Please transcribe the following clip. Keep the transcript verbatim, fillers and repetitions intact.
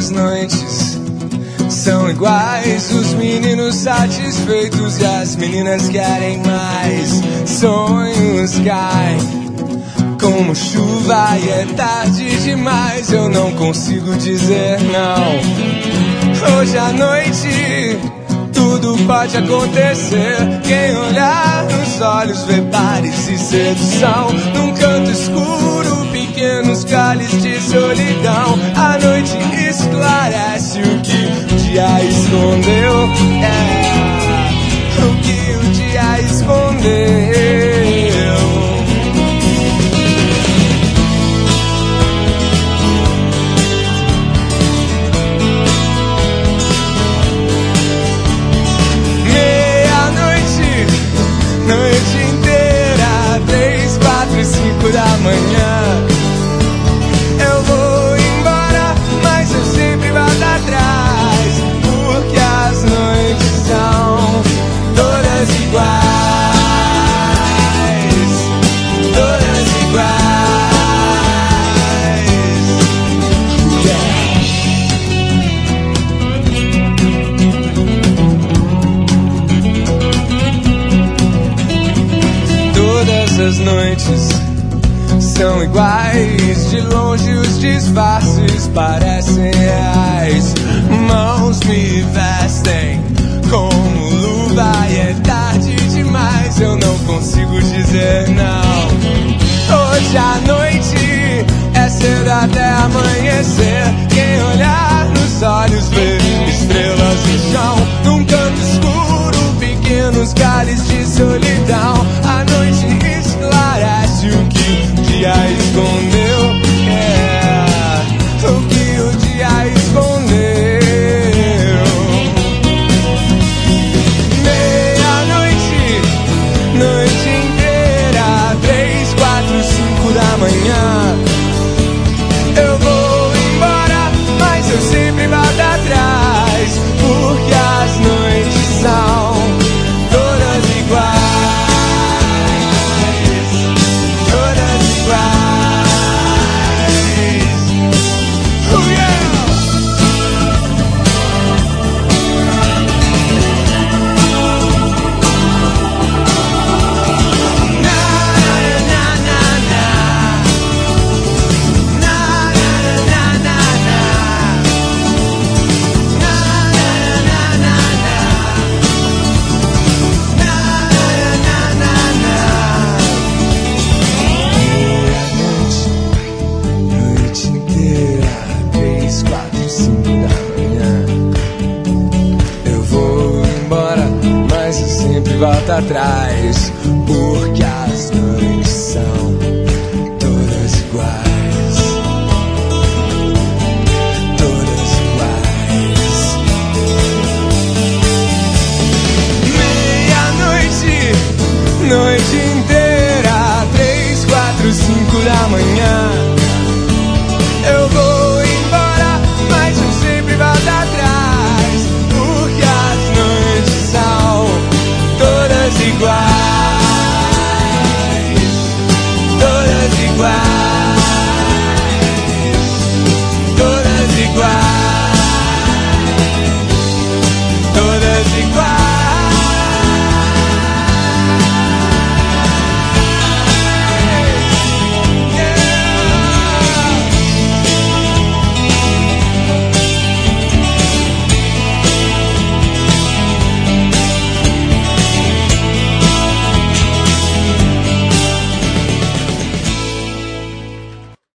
as noites são iguais, os meninos satisfeitos e as meninas querem mais. Sonhos caem como chuva e é tarde demais, eu não consigo dizer não. Hoje à noite tudo pode acontecer, quem olhar nos olhos vê pares e sedução. Num canto escuro, pequenos cálices de solidão, a noite esclarece o que o dia escondeu. É o que o dia escondeu. Noite inteira, três, quatro e cinco da manhã. Eu vou embora, mas eu sempre volto atrás, porque as noites são todas iguais, todas iguais. As noites são iguais, de longe os disfarces parecem reais. Mãos me vestem como luva e é tarde demais, eu não consigo dizer não. Hoje à noite é cedo até amanhecer, quem olhar nos olhos vê estrelas no chão. Num canto escuro, pequenos cálices de solidão, a noite esclarece o que o dia escondeu. É o que o dia escondeu. Meia-noite, noite inteira, três, quatro, cinco da manhã. Eu vou embora, mas eu sempre volto atrás, porque as noites são todas iguais. Volta atrás, porque as noites são